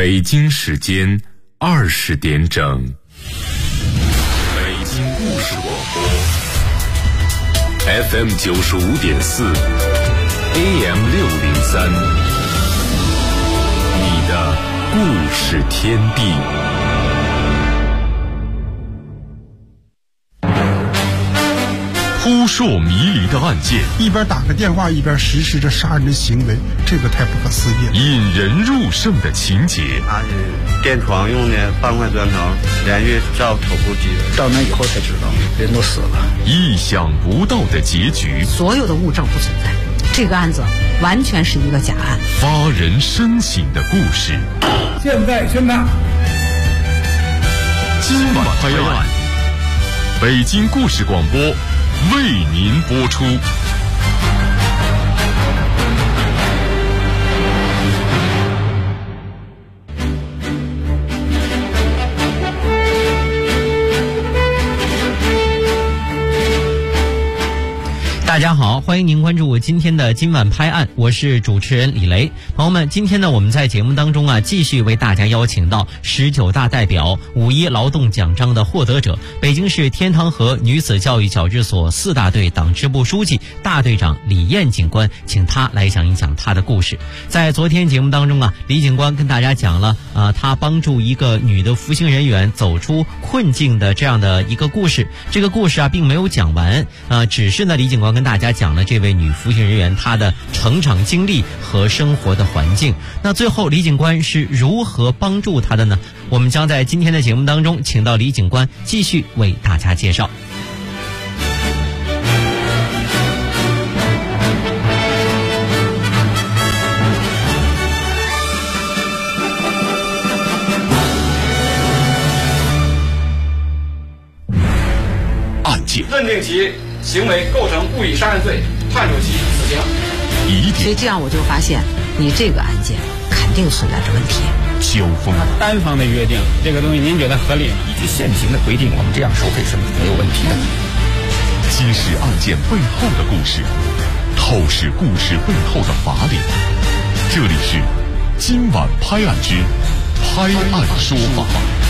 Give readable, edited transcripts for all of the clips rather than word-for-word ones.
北京时间20点整，北京故事广播 FM 95.4 AM 603，你的故事天地。扑朔迷离的案件， 一边打个电话一边实施着杀人的行为，这个太不可思议了。 引人入胜的情节， 他是电窗用的半块砖头连续照头部击人， 到那以后才知道人都死了。 意想不到的结局， 所有的物证不存在，这个案子完全是一个假案。 发人深省的故事， 现在宣判。 今晚拍案，北京故事广播为您播出。 大家好，欢迎您关注我今天的今晚拍案，我是主持人李雷。朋友们，今天呢，我们在节目当中继续为大家邀请到19大代表、5·1劳动奖章的获得者，北京市天堂河女子教育矫治所4大队党支部书记、大队长李艳警官，请他来讲一讲他的故事。在昨天节目当中李警官跟大家讲了他帮助一个女的服刑人员走出困境的这样的一个故事。这个故事并没有讲完只是呢，李警官跟大家讲了这位女服刑人员她的成长经历和生活的环境。那最后李警官是如何帮助她的呢？我们将在今天的节目当中请到李警官继续为大家介绍。 案件认定其行为构成故意杀人罪，判处其死刑。 所以这样我就发现，你这个案件肯定存在着问题。 交锋， 单方的约定这个东西，您觉得合理吗？ 依据现行的规定，我们这样收费是没有问题的。 揭示案件背后的故事，透视故事背后的法理。这里是今晚拍案之拍案说法。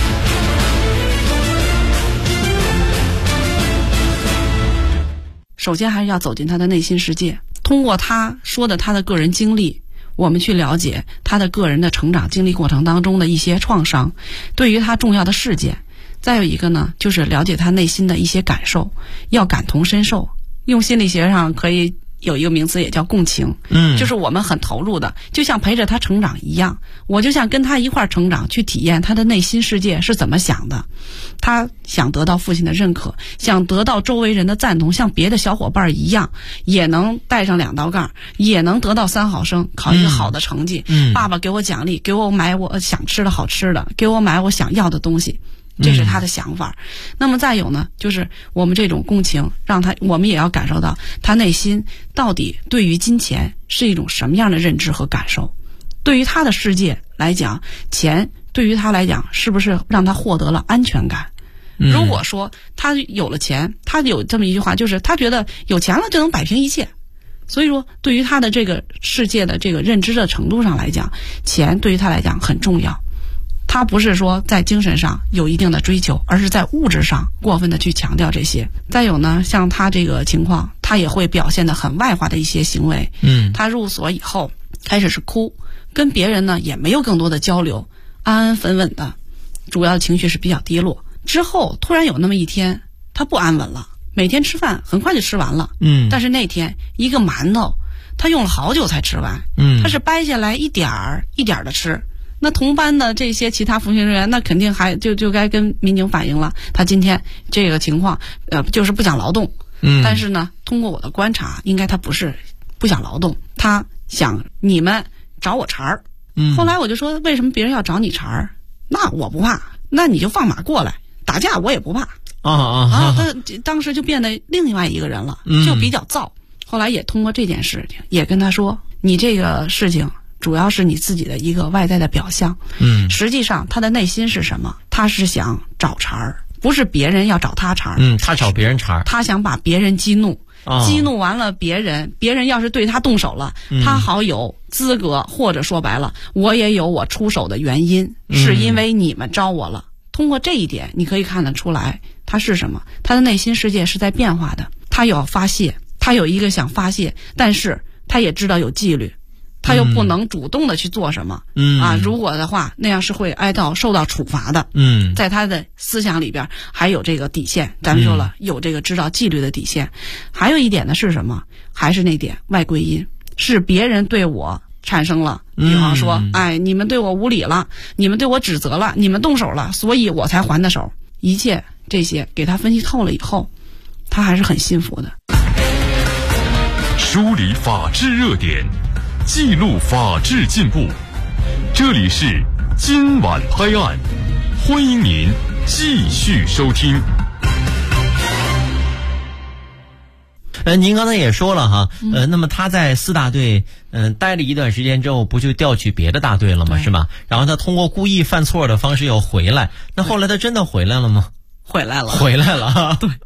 首先还是要走进他的内心世界，通过他说的他的个人经历，我们去了解他的个人的成长经历过程当中的一些创伤，对于他重要的事件。再有一个呢，就是了解他内心的一些感受，要感同身受。用心理学上可以有一个名词也叫共情，就是我们很投入的，就像陪着他成长一样，我就像跟他一块成长，去体验他的内心世界是怎么想的。他想得到父亲的认可，想得到周围人的赞同，像别的小伙伴一样，也能带上2道杠，也能得到3好生，考一个好的成绩。爸爸给我奖励，给我买我想吃的好吃的，给我买我想要的东西。这是他的想法。那么再有呢，就是我们这种共情，我们也要感受到他内心到底对于金钱是一种什么样的认知和感受。对于他的世界来讲，钱对于他来讲是不是让他获得了安全感？如果说他有了钱，他有这么一句话，就是他觉得有钱了就能摆平一切。所以说对于他的这个世界的这个认知的程度上来讲，钱对于他来讲很重要。他不是说在精神上有一定的追求，而是在物质上过分的去强调这些。再有呢，像他这个情况，他也会表现得很外化的一些行为。他入所以后开始是哭，跟别人呢也没有更多的交流，安安稳稳的，主要的情绪是比较低落。之后突然有那么一天，他不安稳了，每天吃饭很快就吃完了。但是那天一个馒头，他用了好久才吃完。他是掰下来一点儿一点儿的吃。那同班的这些其他服刑人员，那肯定还就该跟民警反映了，他今天这个情况就是不想劳动。但是呢，通过我的观察，应该他不是不想劳动，他想你们找我茬儿。后来我就说，为什么别人要找你茬儿？那我不怕，那你就放马过来打架，我也不怕。他当时就变得另外一个人了，就比较躁。后来也通过这件事情，也跟他说，你这个事情主要是你自己的一个外在的表象。实际上他的内心是什么？他是想找茬儿，不是别人要找他茬儿。 他找别人茬儿， 他想把别人激怒， 激怒完了别人，别人要是对他动手了，他好有资格，或者说白了，我也有我出手的原因，是因为你们招我了。通过这一点，你可以看得出来，他是什么？他的内心世界是在变化的。他有发泄，他有一个想发泄，但是他也知道有纪律，他又不能主动的去做什么。如果的话，那样是会受到处罚的。在他的思想里边还有这个底线。咱们说了，有这个知道纪律的底线。还有一点呢是什么？还是那点外归因，是别人对我产生了，比方说，你们对我无礼了，你们对我指责了，你们动手了，所以我才还的手。一切这些给他分析透了以后，他还是很信服的。 梳理法治热点，记录法治进步。这里是今晚拍案，欢迎您继续收听。 您刚才也说了哈，那么他在4大队待了一段时间之后，不就调去别的大队了吗？是吧？然后他通过故意犯错的方式又回来，那后来他真的回来了吗？ 回来了。对。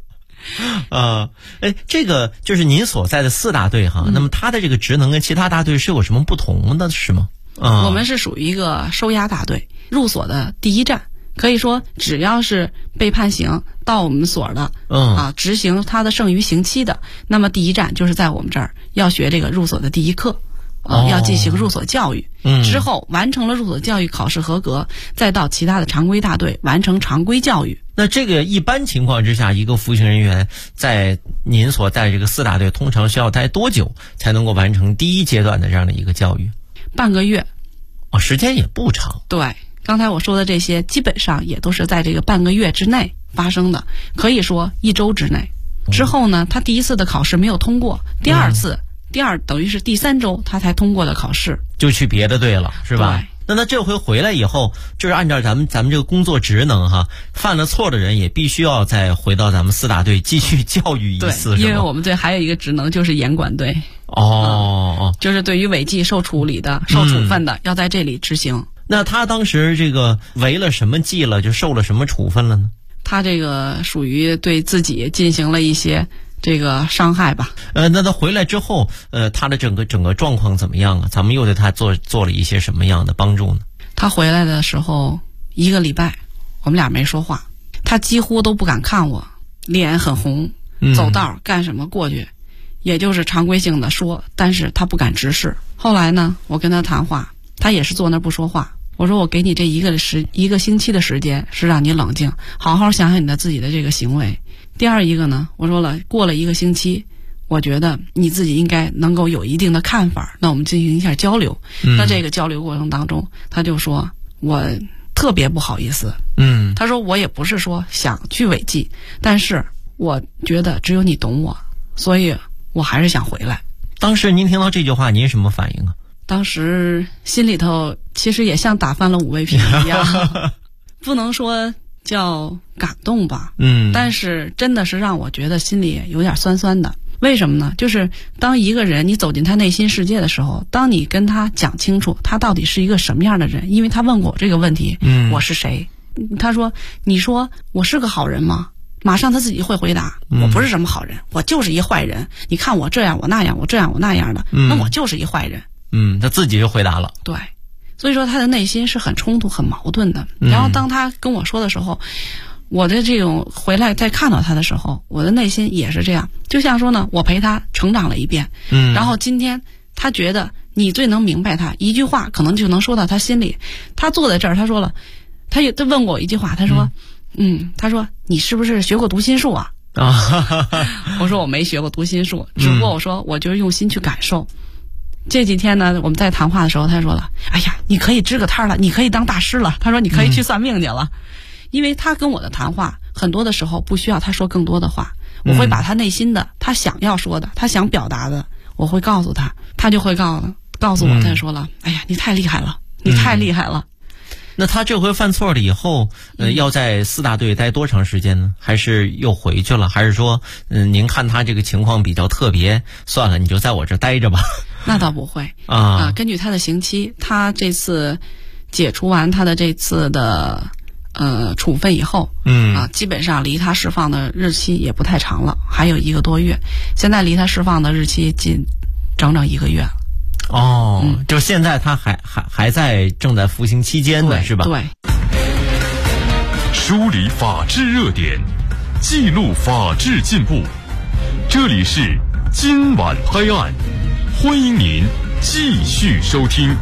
这个就是您所在的4大队哈，那么他的这个职能跟其他大队是有什么不同的，是吗？ 我们是属于一个收押大队，入所的第一站。可以说，只要是被判刑到我们所的，执行他的剩余刑期的，那么第一站就是在我们这儿要学这个入所的第一课，要进行入所教育。之后完成了入所教育考试合格，再到其他的常规大队完成常规教育。 那这个一般情况之下，一个服刑人员在您所在这个4大队，通常需要待多久才能够完成第一阶段的这样的一个教育？ 半个月。 时间也不长。 对。刚才我说的这些基本上也都是在这个半个月之内发生的，可以说1周之内。之后呢，他第一次的考试没有通过，等于是第3周他才通过的考试， 就去别的队了，是吧？ 对。 那他这回回来以后，就是按照咱们这个工作职能哈，犯了错的人也必须要再回到咱们4大队继续教育一次。 对，因为我们队还有一个职能就是严管队。就是对于违纪受处理的、受处分的，要在这里执行。 那他当时这个违了什么纪了，就受了什么处分了呢？ 他这个属于对自己进行了一些这个伤害吧。 那他回来之后，他的整个状况怎么样啊？咱们又对他做了一些什么样的帮助呢？ 他回来的时候1个礼拜，我们俩没说话，他几乎都不敢看我，脸很红，走道干什么过去，也就是常规性的说，但是他不敢直视。后来呢，我跟他谈话，他也是坐那不说话。我说我给你这一个星期的时间，是让你冷静，好好想想你的自己的这个行为。第二一个呢，我说了，过了1个星期，我觉得你自己应该能够有一定的看法，那我们进行一下交流。在这个交流过程当中，他就说我特别不好意思。他说我也不是说想去违纪，但是我觉得只有你懂我，所以我还是想回来。 当时您听到这句话，您什么反应啊？ 当时心里头其实也像打翻了5味瓶一样，不能说叫感动吧，但是真的是让我觉得心里有点酸酸的。为什么呢？就是当一个人你走进他内心世界的时候，当你跟他讲清楚他到底是一个什么样的人，因为他问过我这个问题，我是谁？他说，你说我是个好人吗？马上他自己会回答，我不是什么好人，我就是一坏人。你看我这样我那样，我这样我那样的，那我就是一坏人。 他自己就回答了。 对，所以说他的内心是很冲突很矛盾的。然后当他跟我说的时候，我的这种回来再看到他的时候，我的内心也是这样，就像说呢，我陪他成长了一遍，然后今天他觉得你最能明白他，一句话可能就能说到他心里。他坐在这儿，他说了，他问过我一句话，他说他说你是不是学过读心术啊？我说我没学过读心术，只不过我说我就是用心去感受。这几天呢，我们在谈话的时候，他说了，哎呀，你可以支个摊了，你可以当大师了。他说你可以去算命去了。因为他跟我的谈话很多的时候不需要他说更多的话，我会把他内心的他想要说的，他想表达的，我会告诉他，他就会告诉我，他说了，哎呀，你太厉害了，你太厉害了。 那他这回犯错了以后，要在4大队待多长时间呢？还是又回去了？还是说，您看他这个情况比较特别，算了，你就在我这待着吧？ 那倒不会根据他的刑期，他这次解除完他的这次的处分以后，基本上离他释放的日期也不太长了，还有1个多月。现在离他释放的日期整整1个月了。 就现在他还正在服刑期间呢，是吧？ 对。 梳理法治热点，记录法治进步。这里是今晚拍案，欢迎您继续收听。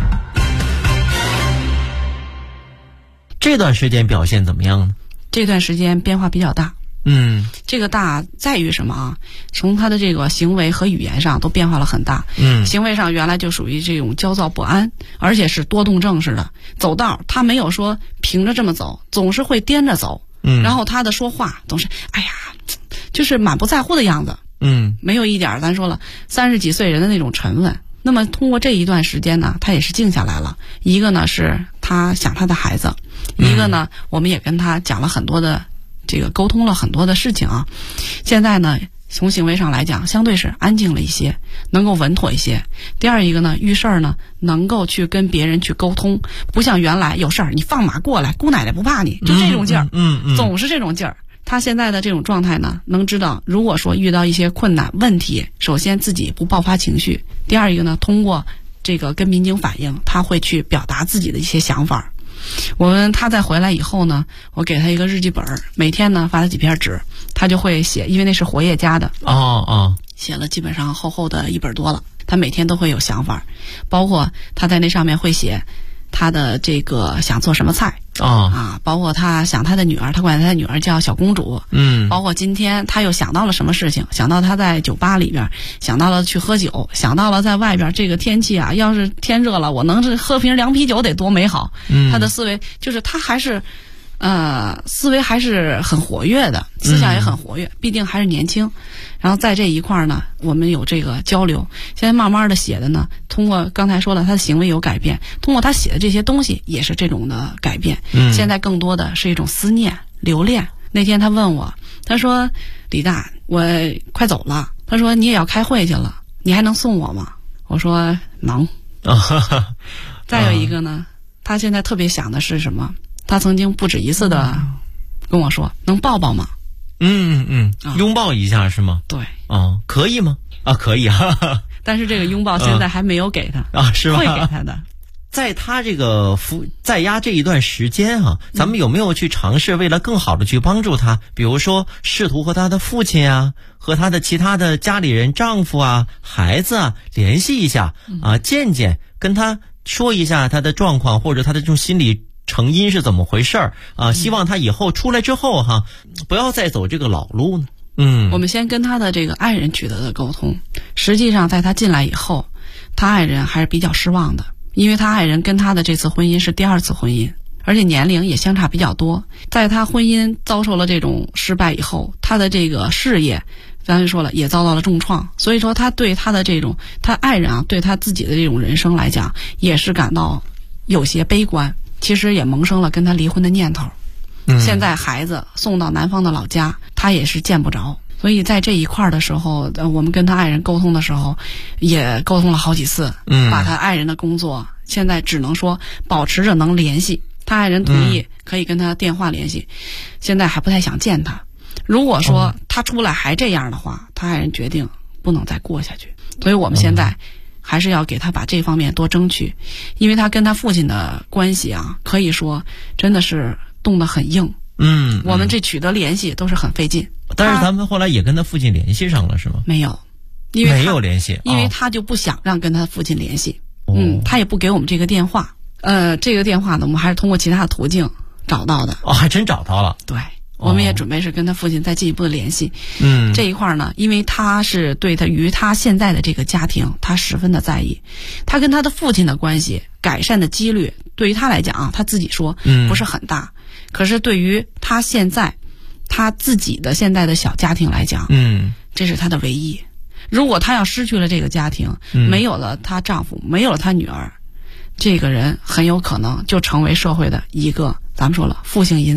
这段时间表现怎么样呢？ 这段时间变化比较大。这个大在于什么啊？从他的这个行为和语言上都变化了很大。行为上原来就属于这种焦躁不安，而且是多动症似的。走道他没有说平着这么走，总是会颠着走。然后他的说话总是就是满不在乎的样子。没有一点咱说了30几岁人的那种沉稳。那么通过这一段时间呢，他也是静下来了。一个呢是他想他的孩子，一个呢我们也跟他讲了很多的这个沟通了很多的事情啊。现在呢从行为上来讲相对是安静了一些，能够稳妥一些。第二一个呢，遇事儿呢能够去跟别人去沟通，不像原来有事儿你放马过来，姑奶奶不怕你，就这种劲儿。总是这种劲儿。他现在的这种状态呢，能知道如果说遇到一些困难问题，首先自己不爆发情绪，第二一个呢，通过这个跟民警反映，他会去表达自己的一些想法。他再回来以后呢，我给他一个日记本，每天呢发他几篇纸，他就会写，因为那是活页加的。写了基本上厚厚的1本多了。他每天都会有想法，包括他在那上面会写他的这个想做什么菜包括他想他的女儿，他管他的女儿叫小公主。包括今天他又想到了什么事情，想到他在酒吧里边，想到了去喝酒，想到了在外边这个天气啊，要是天热了，我能喝瓶凉啤酒得多美好。他的思维就是他还是思维还是很活跃的，思想也很活跃，毕竟还是年轻。然后在这一块呢，我们有这个交流。现在慢慢的写的呢，通过刚才说了他的行为有改变，通过他写的这些东西也是这种的改变。现在更多的是一种思念留恋。那天他问我，他说李大，我快走了，他说你也要开会去了，你还能送我吗？我说能。再有一个呢，他现在特别想的是什么？他曾经不止一次的跟我说，能抱抱吗？ 拥抱一下是吗？ 对。 可以吗？可以但是这个拥抱现在还没有给他是吧？ 会给他的。 在他这个在押这一段时间咱们有没有去尝试为了更好的去帮助他，比如说试图和他的父亲和他的其他的家里人，丈夫孩子联系一下见见，跟他说一下他的状况，或者他的这种心理成因是怎么回事希望他以后出来之后不要再走这个老路呢。 我们先跟他的这个爱人取得的沟通，实际上在他进来以后，他爱人还是比较失望的，因为他爱人跟他的这次婚姻是第2次婚姻，而且年龄也相差比较多。在他婚姻遭受了这种失败以后，他的这个事业咱就说了也遭到了重创，所以说他对他的这种他爱人对他自己的这种人生来讲也是感到有些悲观，其实也萌生了跟他离婚的念头。现在孩子送到南方的老家，他也是见不着。所以在这一块的时候，我们跟他爱人沟通的时候也沟通了好几次，把他爱人的工作现在只能说保持着能联系，他爱人同意可以跟他电话联系，现在还不太想见他。如果说他出来还这样的话，他爱人决定不能再过下去。所以我们现在还是要给他把这方面多争取，因为他跟他父亲的关系可以说真的是动得很硬。我们这取得联系都是很费劲。 但是咱们后来也跟他父亲联系上了是吗？ 没有，因为没有联系， 因为他就不想让跟他父亲联系。他也不给我们这个电话。这个电话呢，我们还是通过其他的途径找到的。 还真找到了。 对，我们也准备是跟他父亲再进一步的联系。这一块呢，因为他是对他于他现在的这个家庭，他十分的在意，他跟他的父亲的关系改善的几率，对于他来讲他自己说不是很大。可是对于他现在他自己的现在的小家庭来讲，这是他的唯一。如果他要失去了这个家庭，没有了他丈夫，没有了他女儿，这个人很有可能就成为社会的一个咱们说了负性因子。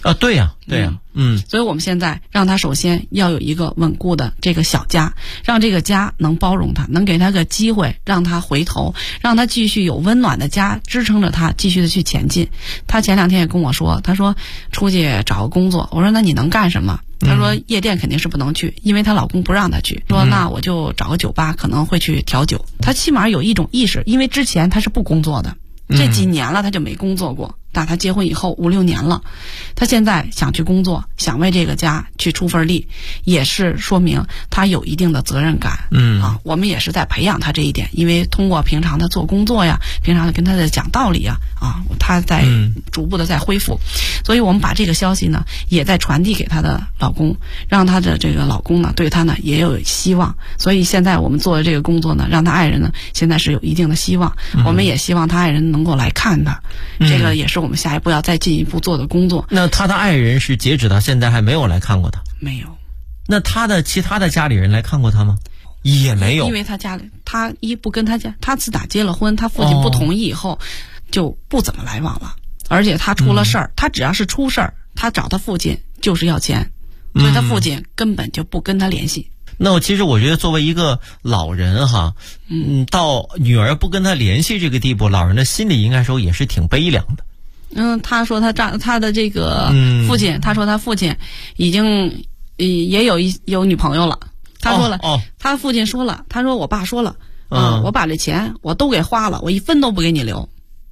啊，对呀，对呀， 所以我们现在让他首先要有一个稳固的这个小家，让这个家能包容他，能给他个机会，让他回头，让他继续有温暖的家支撑着他继续的去前进。他前2天也跟我说，他说出去找个工作，我说那你能干什么？他说夜店肯定是不能去，因为她老公不让她去，说那我就找个酒吧，可能会去调酒。她起码有一种意识，因为之前她是不工作的，这几年了她就没工作过，但她结婚以后5、6年了，她现在想去工作，想为这个家去出份力，也是说明她有一定的责任感。我们也是在培养她这一点，因为通过平常的做工作呀，平常的跟她的讲道理呀，她在逐步的在恢复，所以我们把这个消息呢也在传递给她的老公，让她的这个老公呢对她呢也有希望。所以现在我们做的这个工作呢，让她爱人呢现在是有一定的希望，我们也希望她爱人能够来看她，这个也是我们下一步要再进一步做的工作。 那她的爱人是截止到现在还没有来看过她？ 没有。 那她的其他的家里人来看过她吗？也没有。 因为她家里，她不跟她家，她自打结了婚，她父亲不同意以后，就不怎么来往了。而且她出了事儿，她只要是出事儿，她找她父亲就是要钱，所以她父亲根本就不跟她联系。 那其实我觉得作为一个老人哈，到女儿不跟他联系这个地步，老人的心里应该说也是挺悲凉的。 他说他的这个父亲，他说他父亲已经也有女朋友了。他说了，他父亲说了，他说我爸说了，我把这钱我都给花了，我1分都不给你留。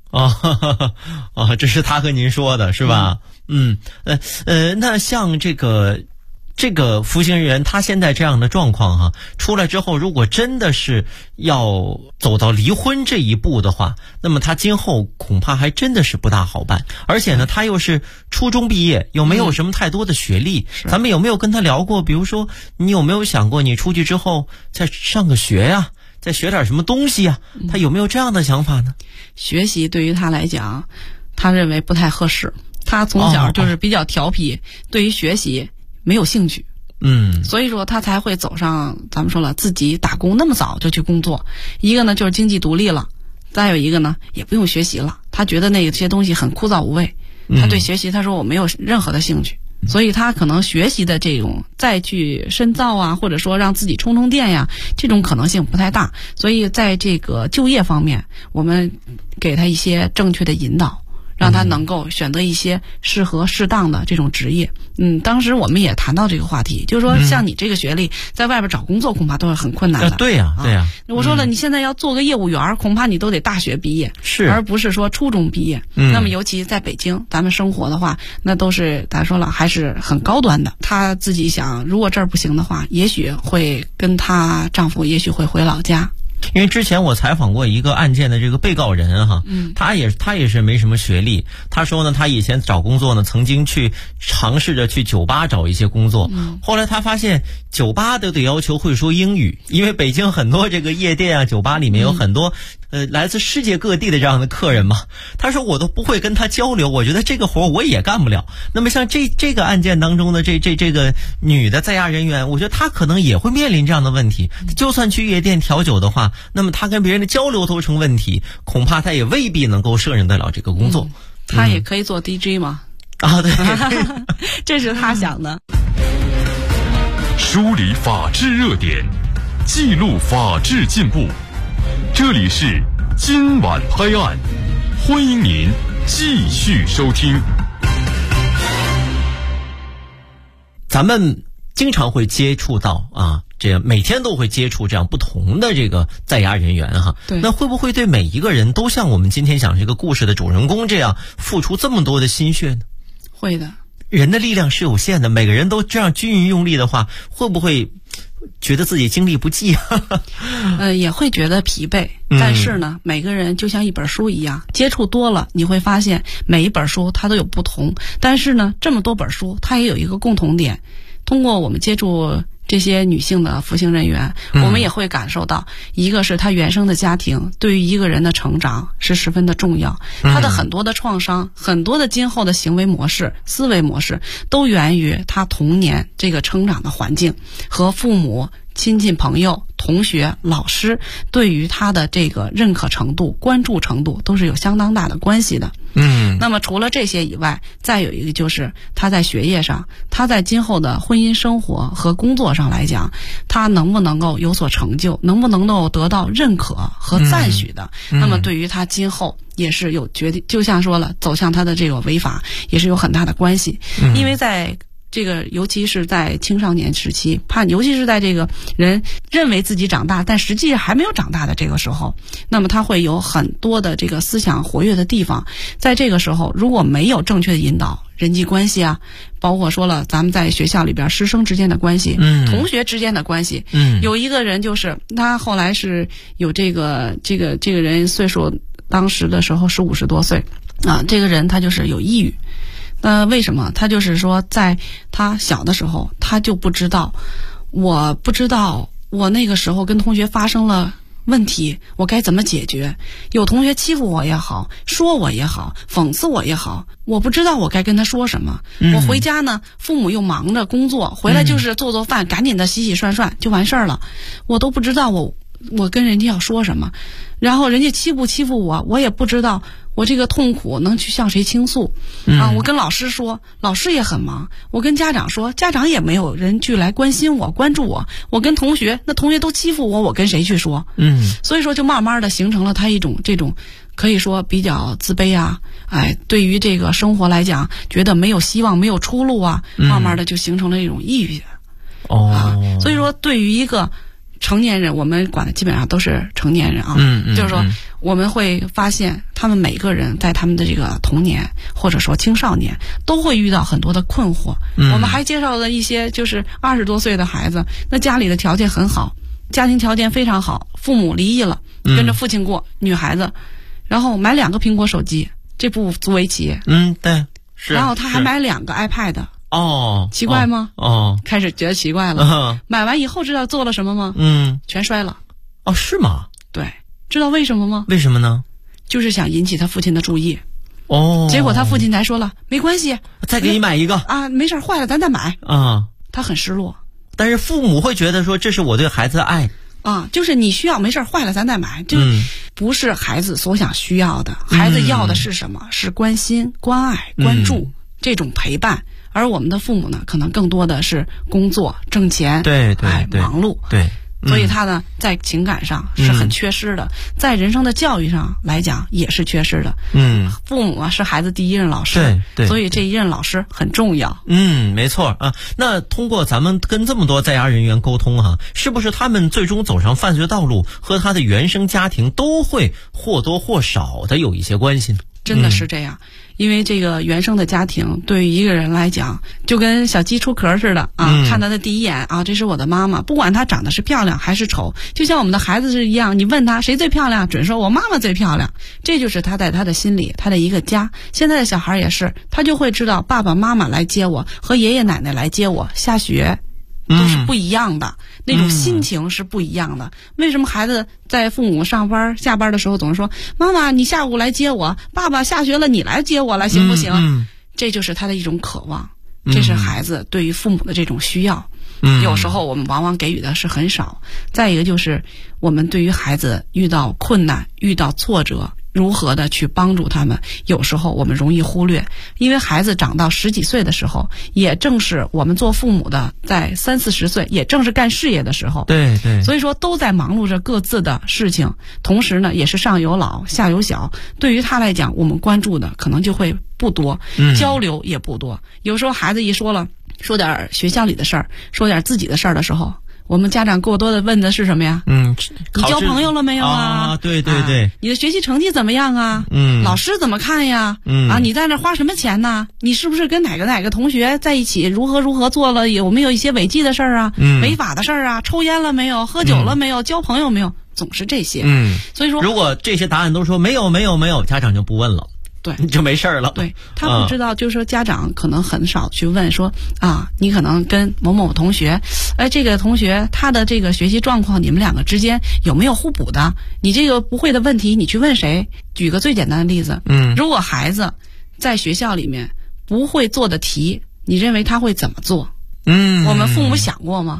这是他和您说的是吧？那像这个服刑人员他现在这样的状况哈，出来之后如果真的是要走到离婚这一步的话，那么他今后恐怕还真的是不大好办。而且呢，他又是初中毕业，又没有什么太多的学历，咱们有没有跟他聊过，比如说你有没有想过你出去之后再上个学呀，再学点什么东西呀？他有没有这样的想法呢？ 学习对于他来讲，他认为不太合适。他从小就是比较调皮，对于学习没有兴趣，所以说他才会走上咱们说了自己打工，那么早就去工作。一个呢就是经济独立了，再有一个呢也不用学习了，他觉得那些东西很枯燥无味，他对学习他说我没有任何的兴趣，所以他可能学习的这种再去深造啊，或者说让自己充电呀，这种可能性不太大。所以在这个就业方面，我们给他一些正确的引导，让他能够选择一些适合适当的这种职业。当时我们也谈到这个话题，就是说像你这个学历在外边找工作恐怕都是很困难的。 对呀。 我说了，你现在要做个业务员，恐怕你都得大学毕业， 是， 而不是说初中毕业。那么尤其在北京咱们生活的话，那都是咱说了还是很高端的。她自己想，如果这儿不行的话，也许会跟她丈夫也许会回老家。 因为之前我采访过一个案件的这个被告人哈，他也是没什么学历。他说呢，他以前找工作呢，曾经去尝试着去酒吧找一些工作，后来他发现酒吧都得要求会说英语，因为北京很多这个夜店啊、酒吧里面有很多来自世界各地的这样的客人嘛。他说我都不会跟他交流，我觉得这个活我也干不了。那么像这个案件当中的这个女的在押人员，我觉得她可能也会面临这样的问题。就算去夜店调酒的话，那么他跟别人的交流都成问题，恐怕他也未必能够胜任得了这个工作。 他也可以做 DJ 吗？ 对， 这是他想的。 梳理法治热点，记录法治进步。这里是今晚拍案，欢迎您继续收听。 咱们经常会接触到这样每天都会接触这样不同的这个在押人员哈。 对。 那会不会对每一个人都像我们今天讲这个故事的主人公这样付出这么多的心血呢？ 会的。 人的力量是有限的，每个人都这样均匀用力的话，会不会觉得自己精力不济也会觉得疲惫。但是呢，每个人就像一本书一样，接触多了你会发现每一本书它都有不同，但是呢这么多本书它也有一个共同点。通过我们接触这些女性的服刑人员，我们也会感受到，一个是她原生的家庭对于一个人的成长是十分的重要，她的很多的创伤，很多的今后的行为模式、思维模式都源于她童年这个成长的环境和父母亲戚朋友、同学、老师对于他的这个认可程度、关注程度都是有相当大的关系的。那么除了这些以外，再有一个就是他在学业上，他在今后的婚姻生活和工作上来讲，他能不能够有所成就，能不能够得到认可和赞许的，那么对于他今后也是有决定，就像说了，走向他的这个违法也是有很大的关系。因为在这个尤其是在青少年时期，尤其是在这个人认为自己长大但实际还没有长大的这个时候，那么他会有很多的这个思想活跃的地方。在这个时候如果没有正确的引导，人际关系啊，包括说了咱们在学校里边师生之间的关系，同学之间的关系，有一个人就是他后来是有这个人岁数当时的时候是50多岁啊，这个人他就是有抑郁。为什么？他就是说在他小的时候他就不知道，我不知道我那个时候跟同学发生了问题我该怎么解决，有同学欺负我也好，说我也好，讽刺我也好，我不知道我该跟他说什么。我回家呢，父母又忙着工作，回来就是做做饭，赶紧的洗洗涮涮就完事儿了，我都不知道我跟人家要说什么，然后人家欺负我，我也不知道我这个痛苦能去向谁倾诉啊！我跟老师说，老师也很忙；我跟家长说，家长也没有人去来关心我、关注我。我跟同学，那同学都欺负我，我跟谁去说？所以说就慢慢的形成了他一种这种可以说比较自卑啊，对于这个生活来讲，觉得没有希望、没有出路啊，慢慢的就形成了一种抑郁所以说对于一个成年人，我们管的基本上都是成年人啊，就是说我们会发现他们每个人在他们的这个童年或者说青少年都会遇到很多的困惑。我们还介绍了一些就是20多岁的孩子，那家里的条件很好，家庭条件非常好，父母离异了，跟着父亲过，女孩子，然后买2个苹果手机，这不足为奇。 对，是。 然后他还买2个 iPad。奇怪吗？开始觉得奇怪了。买完以后知道做了什么吗？全摔了。 是吗？ 对，知道为什么吗？ 为什么呢？ 就是想引起他父亲的注意。结果他父亲才说了，没关系， 再给你买一个啊，没事，坏了咱再买。他很失落。 但是父母会觉得说，这是我对孩子的爱。 就是你需要，没事，坏了咱再买，就不是孩子所想需要的。孩子要的是什么？是关心、关爱、关注，这种陪伴。而我们的父母呢，可能更多的是工作挣钱， 对， 忙碌， 对， 所以他呢在情感上是很缺失的，在人生的教育上来讲也是缺失的。父母啊是孩子第一任老师， 对， 所以这一任老师很重要。 没错啊。那通过咱们跟这么多在押人员沟通是不是他们最终走上犯罪道路和他的原生家庭都会或多或少的有一些关系呢？ 真的是这样。因为这个原生的家庭对于一个人来讲，就跟小鸡出壳似的看他的第一眼这是我的妈妈，不管她长得是漂亮还是丑，就像我们的孩子是一样，你问他谁最漂亮，准说我妈妈最漂亮，这就是他在他的心里他的一个家。现在的小孩也是，他就会知道爸爸妈妈来接我和爷爷奶奶来接我下学都是不一样的，那种心情是不一样的。为什么孩子在父母上班下班的时候总是说，妈妈你下午来接我，爸爸下学了你来接我了，行不行？这就是他的一种渴望，这是孩子对于父母的这种需要。有时候我们往往给予的是很少。再一个就是我们对于孩子遇到困难遇到挫折如何的去帮助他们，有时候我们容易忽略。因为孩子长到10几岁的时候，也正是我们做父母的在30、40岁，也正是干事业的时候。 对， 所以说都在忙碌着各自的事情，同时呢也是上有老下有小，对于他来讲我们关注的可能就会不多，交流也不多。有时候孩子一说点学校里的事儿，说点自己的事儿的时候，我们家长过多的问的是什么呀？你交朋友了没有啊？ 对， 你的学习成绩怎么样啊？老师怎么看呀？你在那花什么钱呢？你是不是跟哪个同学在一起如何做了？有没有一些违纪的事儿啊？违法的事儿啊？抽烟了没有？喝酒了没有？交朋友没有？总是这些。所以说， 如果这些答案都说没有，家长就不问了。 对， 就没事了。 对，他不知道，就是说家长可能很少去问说你可能跟某某同学，这个同学他的这个学习状况，你们2个之间有没有互补的？你这个不会的问题，你去问谁？举个最简单的例子，如果孩子在学校里面不会做的题，你认为他会怎么做？我们父母想过吗？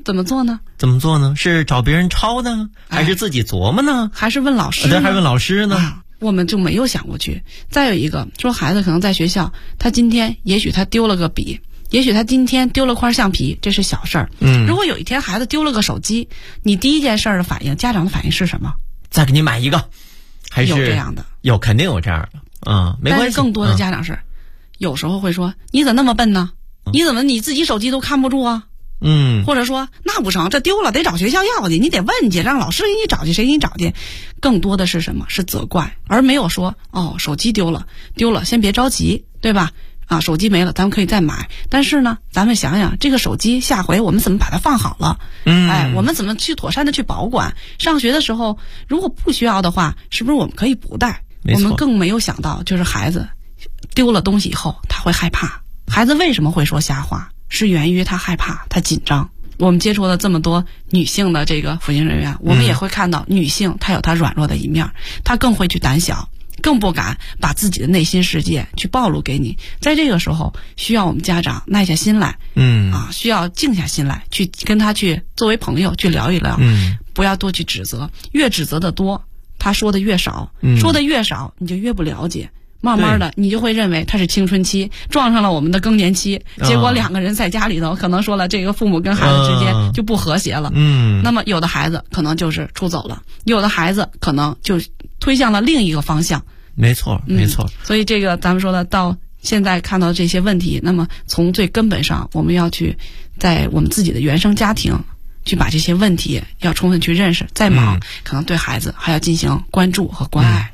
怎么做呢？ 怎么做呢？是找别人抄呢，还是自己琢磨呢？ 还是问老师呢？ 对，还问老师呢？ 我们就没有想过去。再有一个，说孩子可能在学校，他今天也许他丢了个笔，也许他今天丢了块橡皮，这是小事儿。如果有一天孩子丢了个手机，你第一件事的反应，家长的反应是什么？ 再给你买一个，还是有这样的？ 有，肯定有这样的。没关系。 但是更多的家长是，有时候会说：“你怎么那么笨呢？你怎么你自己手机都看不住啊？”或者说那不成，这丢了得找学校要去，你得问去，让老师给你找去，谁给你找去？更多的是什么？是责怪，而没有说手机丢了，先别着急，对吧？手机没了，咱们可以再买。但是呢，咱们想想，这个手机下回我们怎么把它放好了？我们怎么去妥善的去保管？上学的时候，如果不需要的话，是不是我们可以不带？我们更没有想到，就是孩子丢了东西以后，他会害怕。孩子为什么会说瞎话？是源于他害怕，他紧张。我们接触了这么多女性的这个服刑人员，我们也会看到女性她有她软弱的一面，她更会去胆小，更不敢把自己的内心世界去暴露给你。在这个时候，需要我们家长耐下心来，需要静下心来，去跟他去作为朋友去聊一聊，不要多去指责，越指责的多，他说的越少，说的越少，你就越不了解。慢慢的，你就会认为他是青春期撞上了我们的更年期，结果两个人在家里头，可能说了这个父母跟孩子之间就不和谐了。那么有的孩子可能就是出走了，有的孩子可能就推向了另一个方向。 没错，没错。 所以这个咱们说的到现在看到这些问题，那么从最根本上，我们要去在我们自己的原生家庭去把这些问题要充分去认识，再忙可能对孩子还要进行关注和关爱。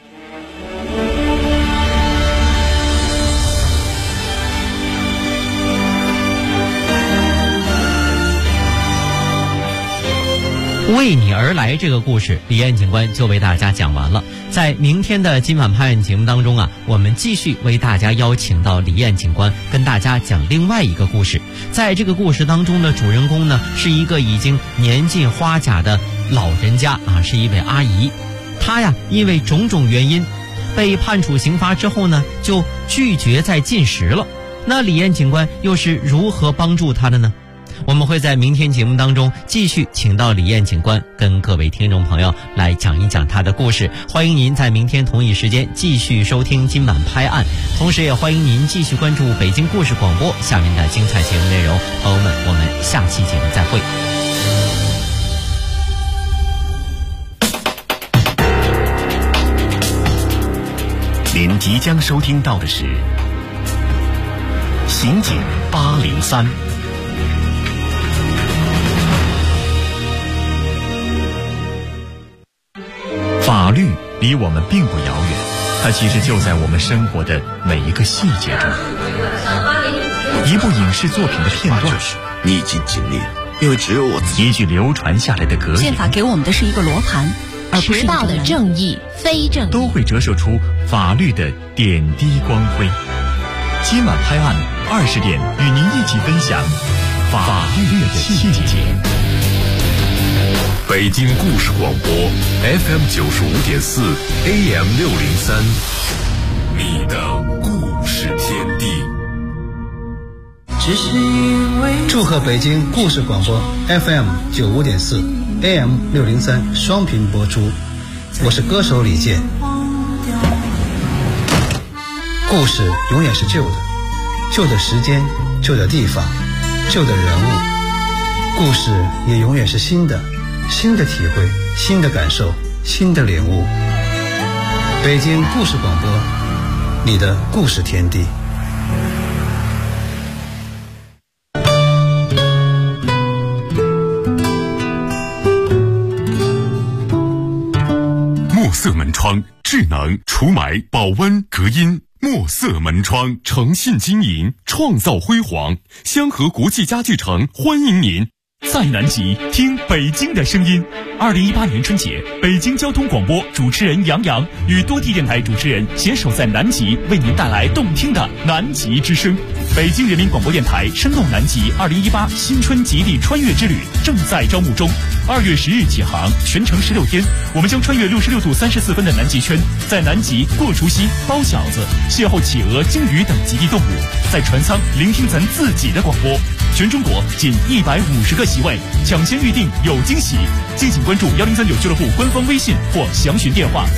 为你而来这个故事，李艳警官就为大家讲完了。在明天的今晚拍案节目当中我们继续为大家邀请到李艳警官跟大家讲另外一个故事。在这个故事当中的主人公呢，是一个已经年近花甲的老人家是一位阿姨。她因为种种原因被判处刑罚之后呢，就拒绝再进食了。那李艳警官又是如何帮助她的呢？我们会在明天节目当中继续请到李艳警官跟各位听众朋友来讲一讲他的故事。欢迎您在明天同一时间继续收听今晚拍案，同时也欢迎您继续关注北京故事广播下面的精彩节目内容。朋友们，我们下期节目再会。 您即将收听到的是刑警803。法律离我们并不遥远，它其实就在我们生活的每一个细节中。一部影视作品的片段， 你已经尽力了，因为只有我自己。 一句流传下来的格言， 宪法给我们的是一个罗盘，而不是一个人。迟到的正义、非正义， 都会折射出法律的点滴光辉。今晚拍案20点，与您一起分享法律的细节。 北京故事广播 FM 95.4 AM 603，你的故事天地。 祝贺北京故事广播 FM 95.4 AM 603双频播出。我是歌手李健。故事永远是旧的，旧的时间，旧的地方，旧的人物。故事也永远是新的，新的体会，新的感受，新的领悟。北京故事广播，你的故事天地。 墨色门窗，智能除霾、保温、隔音。墨色门窗，诚信经营，创造辉煌。香河国际家具城欢迎您。在南极听北京的声音。2018年春节，北京交通广播主持人杨洋与多地电台主持人携手在南极，为您带来动听的南极之声。北京人民广播电台声动南极2018新春极地穿越之旅正在招募中， 2月10日起航，全程16天。我们将穿越66度34分的南极圈，在南极过除夕、包饺子，邂逅企鹅、鲸鱼等极地动物，在船舱聆听咱自己的广播。全中国仅150个席位，抢先预定有惊喜。敬请关注1039俱乐部官方微信或详询电话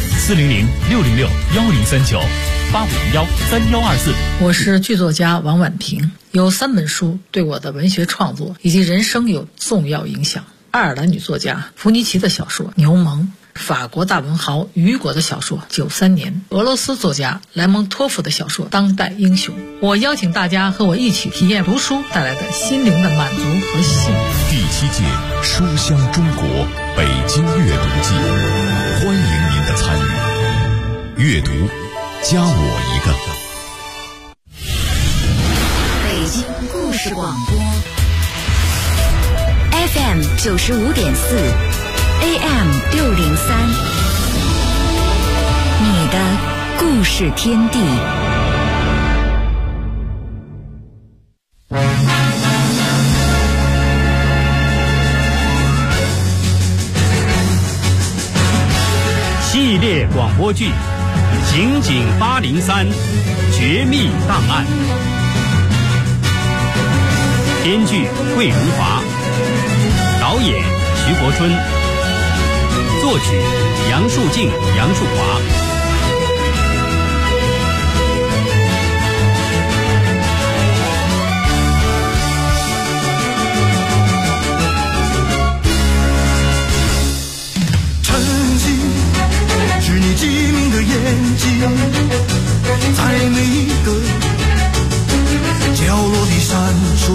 400-606-10398501-3124。 我是剧作家王婉婷，有3本书对我的文学创作以及人生有重要影响。爱尔兰女作家弗尼奇的小说《牛虻》，法国大文豪雨果的小说《93年》，俄罗斯作家莱蒙托夫的小说《当代英雄》。我邀请大家和我一起体验读书带来的心灵的满足和幸福。 第7届书香中国北京阅读季，欢迎您的参与。阅读，加我一个。 北京故事广播 FM 95.4 AM 603，你的故事天地。 系列广播剧《刑警803绝密档案》，编剧桂荣华，导演徐国春，作曲杨树静、杨树华。 是你机灵的眼睛，在每一个角落里闪烁。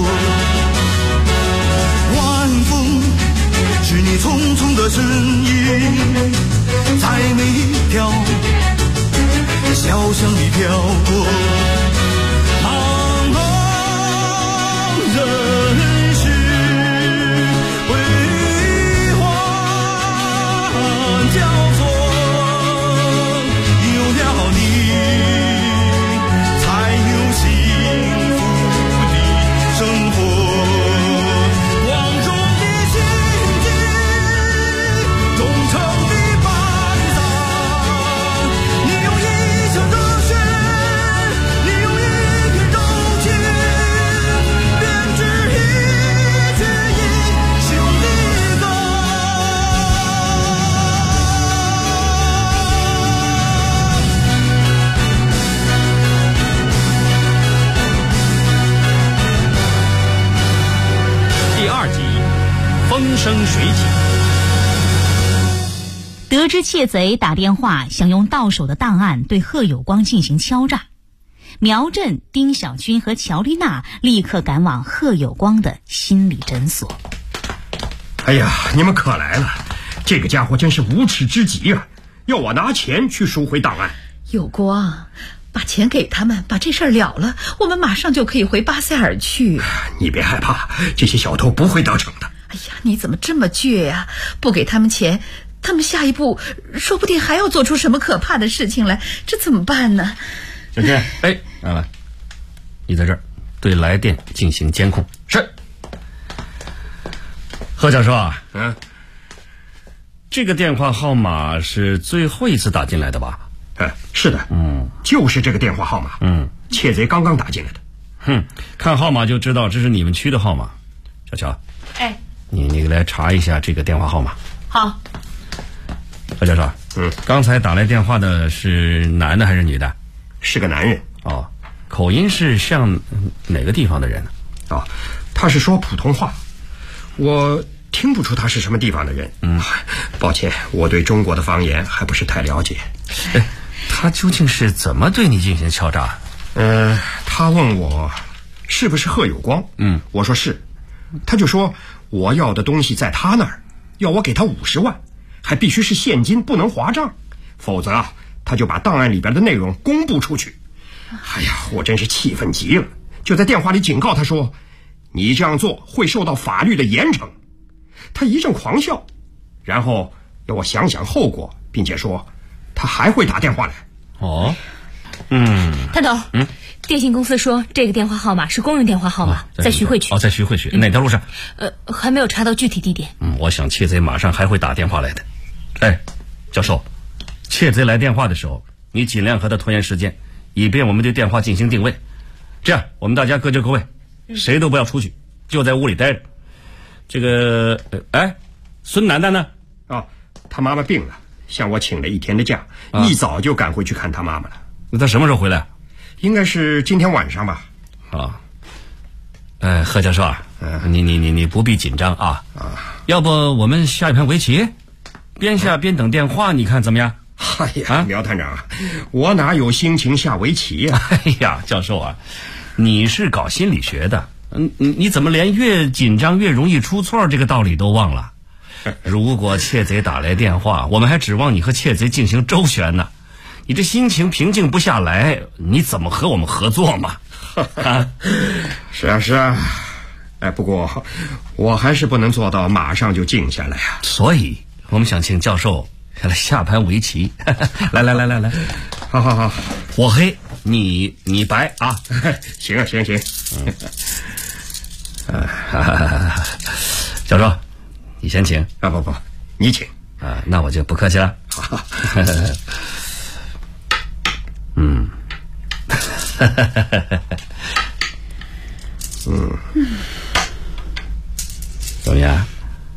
晚风是你匆匆的身影，在每一条小巷里飘过。茫茫人世辉煌交错， 风生水起。 得知窃贼打电话想用到手的档案对贺有光进行敲诈，苗震、丁小军和乔丽娜立刻赶往贺有光的心理诊所。 哎呀，你们可来了，这个家伙真是无耻之极啊，要我拿钱去赎回档案。 有光，把钱给他们，把这事儿了了，我们马上就可以回巴塞尔去。 你别害怕，这些小偷不会得逞的。 哎呀，你怎么这么倔呀？不给他们钱，他们下一步说不定还要做出什么可怕的事情来，这怎么办呢？ 小军，哎，来，你在这儿对来电进行监控。 是。 贺教授啊，这个电话号码是最后一次打进来的吧？ 是的，就是这个电话号码，窃贼刚刚打进来的。 看号码就知道这是你们区的号码。小乔， 哎， 你来查一下这个电话号码。 好。 贺教授，刚才打来电话的是男的还是女的？ 是个男人。 哦，口音是像哪个地方的人呢？ 他是说普通话，我听不出他是什么地方的人。抱歉，我对中国的方言还不是太了解。 他究竟是怎么对你进行敲诈？ 他问我是不是贺有光，我说是，他就说我要的东西在他那儿，要我给他50万，还必须是现金，不能划账，否则他就把档案里边的内容公布出去。哎呀，我真是气愤极了，就在电话里警告他说，你这样做会受到法律的严惩。他一阵狂笑，然后要我想想后果，并且说他还会打电话来。 探头，电信公司说这个电话号码是公用电话号码，在徐汇区。 在徐汇区哪条路上？ 还没有查到具体地点。 我想窃贼马上还会打电话来的。哎，教授，窃贼来电话的时候，你尽量和他拖延时间，以便我们对电话进行定位。这样，我们大家各就各位，谁都不要出去，就在屋里待着。这个，孙楠楠呢？ 他妈妈病了，向我请了1天的假，一早就赶回去看他妈妈了。 那他什么时候回来？ 应该是今天晚上吧。 何教授啊，你不必紧张啊。要不我们下一盘围棋，边下边等电话，你看怎么样？ 哎呀，苗探长，我哪有心情下围棋呀？ 哎呀，教授啊，你是搞心理学的，你怎么连越紧张越容易出错这个道理都忘了？如果窃贼打来电话，我们还指望你和窃贼进行周旋呢。你这心情平静不下来，你怎么和我们合作嘛？ 是啊。不过我还是不能做到马上就静下来啊。 所以我们想请教授来下盘围棋。来，好，我黑你白啊。 行。 教授，你先请。 不，你请。 那我就不客气了。怎么样？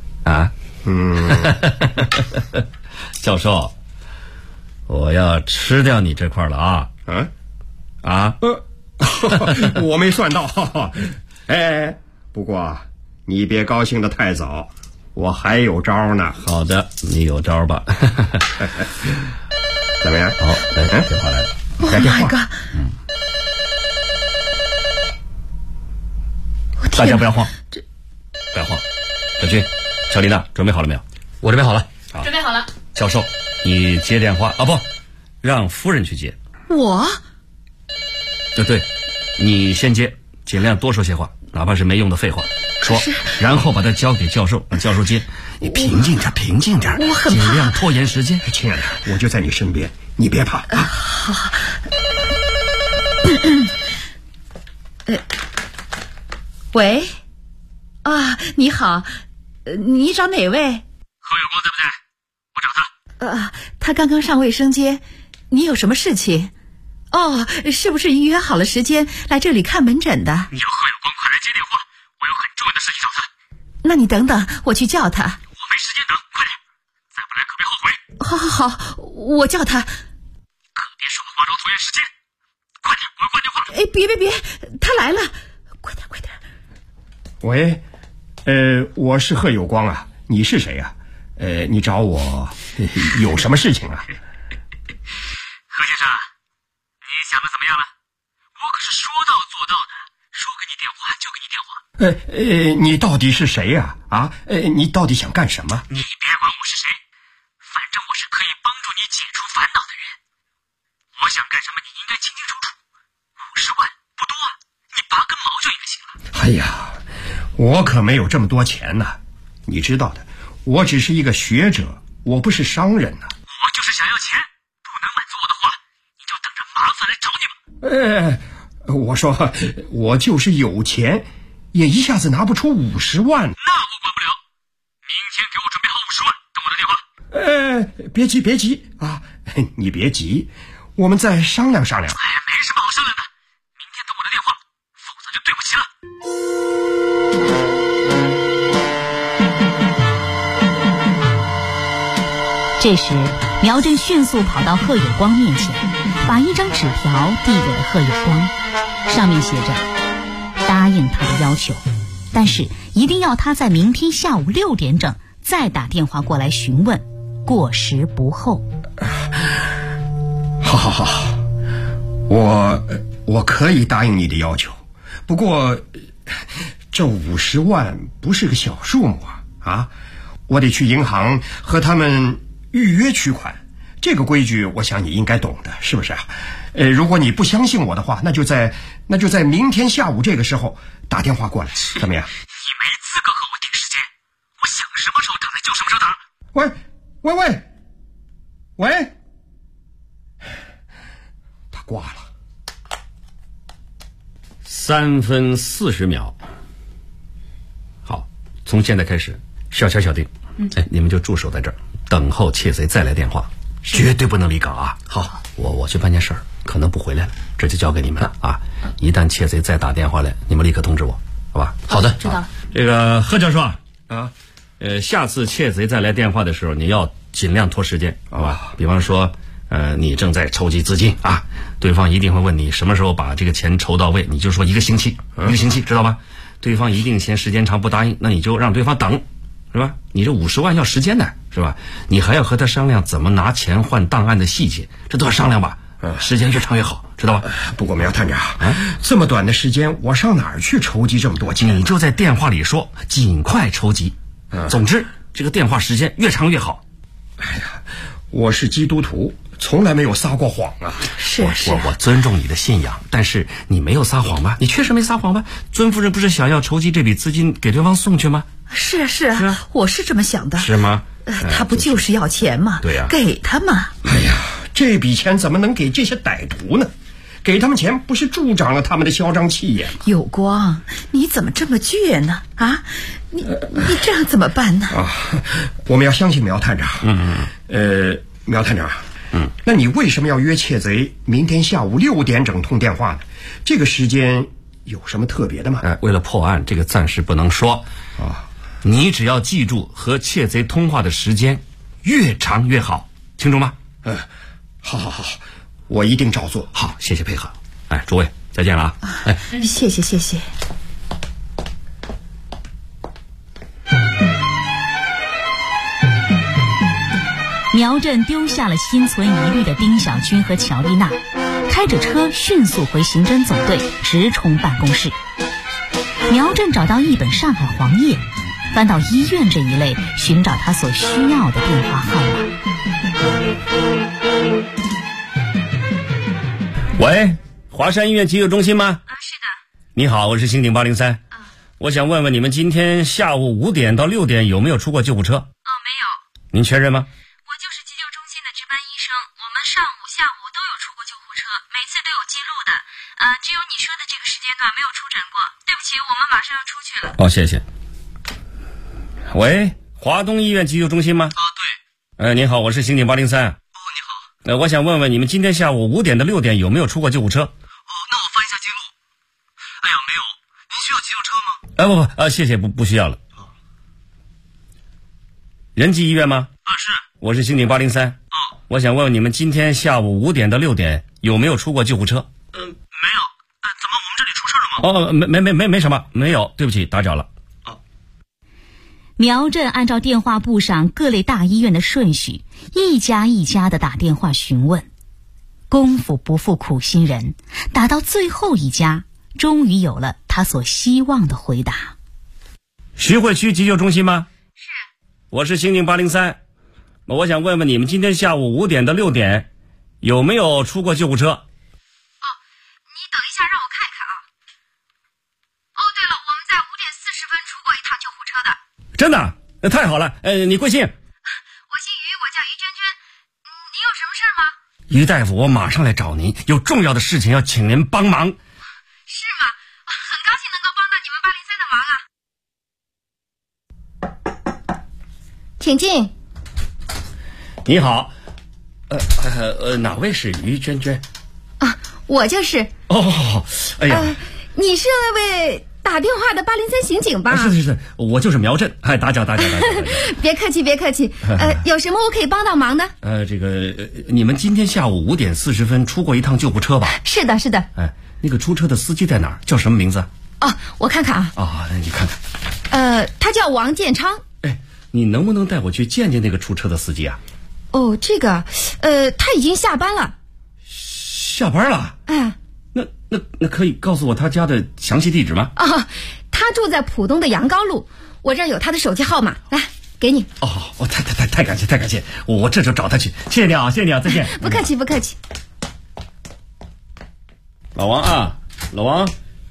教授，我要吃掉你这块了啊！ 我没算到。不过你别高兴得太早，我还有招呢。 好的，你有招吧。 怎么样？ 好，电话来了。 来电话。 大家不要慌，不要慌。小军、小丽娜，准备好了没有？ 我准备好了。 准备好了。 教授，你接电话不，让夫人去接。 我？ 对，你先接，尽量多说些话，哪怕是没用的废话，说，然后把它交给教授，让教授接。你平静点， 我很怕， 尽量拖延时间。 亲爱的，我就在你身边，你别怕。 好。喂，你好，你找哪位？ 何有光在不在？我找他。 他刚刚上卫生间，你有什么事情？是不是预约好了时间来这里看门诊的？ 你要何有光快来接电话，我有很重要的事情找他。 那你等等，我去叫他。 我没时间等，快点，再不来可别后悔。 好，我叫他。 可别说话中拖延时间，快点，我要挂电话。 别，他来了，快点。 喂，我是贺有光啊，你是谁啊？你找我有什么事情啊？ 何先生，你想的怎么样了？我可是说到做到的，说给你电话就给你电话。你到底是谁呀？你到底想干什么？ 你别管我是谁，反正我是可以帮助你解除烦恼的人。我想干什么你应该清清楚楚，50万不多，你拔根毛就应该行了。 哎呀，我可没有这么多钱呢，你知道的，我只是一个学者，我不是商人呢。 我就是想要钱，不能满足我的话，你就等着麻烦来找你吧。 我说我就是有钱，也一下子拿不出50万。 那我管不了，明天给我准备好50万，等我的电话。 别急啊，你别急，我们再商量商量。 没什么好商量的，明天等我的电话，否则就对不起了。 这时，苗振迅速跑到贺有光面前，把一张纸条递给了贺有光，上面写着答应他的要求，但是一定要他在明天下午6点整再打电话过来询问，过时不候。 好，我可以答应你的要求，不过这50万不是个小数目啊！我得去银行和他们预约取款，这个规矩我想你应该懂的，是不是啊？如果你不相信我的话，那就在明天下午这个时候打电话过来，怎么样？ 你没资格和我定时间，我想什么时候打来就什么时候打。 喂，他挂了。 3分40秒。好，从现在开始，小乔小丁，你们就驻守在这儿，等候窃贼再来电话，绝对不能离岗啊！好，我去办件事儿，可能不回来了，这就交给你们了啊！一旦窃贼再打电话来，你们立刻通知我，好吧？ 好的，知道了。 这个贺教授啊，下次窃贼再来电话的时候，你要尽量拖时间，好吧？比方说，你正在筹集资金啊，对方一定会问你什么时候把这个钱筹到位，你就说1个星期，知道吧？对方一定嫌时间长不答应，那你就让对方等，是吧？你这50万要时间的，是吧？你还要和他商量怎么拿钱换档案的细节，这都要商量吧？时间越长越好，知道吧？ 不过苗探长，这么短的时间，我上哪儿去筹集这么多钱？ 你就在电话里说，尽快筹集。总之，这个电话时间越长越好。 哎呀，我是基督徒，从来没有撒过谎啊。 我尊重你的信仰，但是你没有撒谎吧？你确实没撒谎吧？尊夫人不是想要筹集这笔资金给对方送去吗？ 是啊，我是这么想的。 是吗？ 他不就是要钱吗？ 对呀， 给他嘛。 哎呀，这笔钱怎么能给这些歹徒呢？给他们钱不是助长了他们的嚣张气焰吗？ 有光，你怎么这么倔呢？啊，你这样怎么办呢？ 啊，我们要相信苗探长。苗探长，那你为什么要约窃贼明天下午6点整通电话呢？这个时间有什么特别的吗？ 为了破案，这个暂时不能说啊。你只要记住和窃贼通话的时间越长越好，清楚吗？ 好，我一定照做。 好，谢谢配合。诸位再见了啊！ 谢谢。 苗震丢下了心存疑虑的丁小军和乔丽娜，开着车迅速回刑侦总队，直冲办公室。苗震找到一本上海黄页，翻到医院这一类，寻找他所需要的电话号码。 喂，华山医院急救中心吗？ 是的。 你好，我是刑警803。我想问问你们今天下午5点到6点有没有出过救护车？ 没有。 您确认吗？ 我就是急救中心的值班医生，我们上午、下午都有出过救护车，每次都有记录的。只有你说的这个时间段没有出诊过。对不起，我们马上要出去了。 谢谢。喂，华东医院急救中心吗？ 对。 您好，我是刑警803。 你好。 我想问问你们今天下午5点到6点有没有出过救护车？ 那我翻一下记录。哎呀，没有。您需要急救车吗？ 不，谢谢，不需要了。仁济医院吗？ 是。 我是刑警803。我想问问你们今天下午5点到6点有没有出过救护车？ 没有。怎么我们这里出事了吗？没什么，没有，对不起，打搅了。 苗震按照电话簿上各类大医院的顺序，一家一家的打电话询问。功夫不负苦心人，打到最后一家，终于有了他所希望的回答。 徐汇区急救中心吗？ 是。 我是刑警803。我想问问你们今天下午5点到6点有没有出过救护车？ 你等一下，让我看一看啊。对了，我们在5点40分出过一趟救护车的。 真的？那太好了。你贵姓？ 我姓于，我叫于娟娟。您有什么事吗？ 于大夫，我马上来找您，有重要的事情要请您帮忙。 是吗？很高兴能够帮到你们803的忙啊。 请进。 你好。哪位是于娟娟？ 我就是。 哎呀， 你是那位打电话的803刑警吧？ 是，我就是苗震。打搅。 别客气。有什么我可以帮到忙的？ 你们今天下午5点40分出过一趟救护车吧？ 是的。 那个出车的司机在哪儿？叫什么名字？ 我看看啊。你看看。他叫王建昌。 你能不能带我去见见那个出车的司机啊？ 这个，他已经下班了。 下班了？那可以告诉我他家的详细地址吗？ 他住在浦东的杨高路，我这儿有他的手机号码，来给你。 太感谢，我这就找他去。谢谢你啊，再见。 不客气。 老王啊，老王。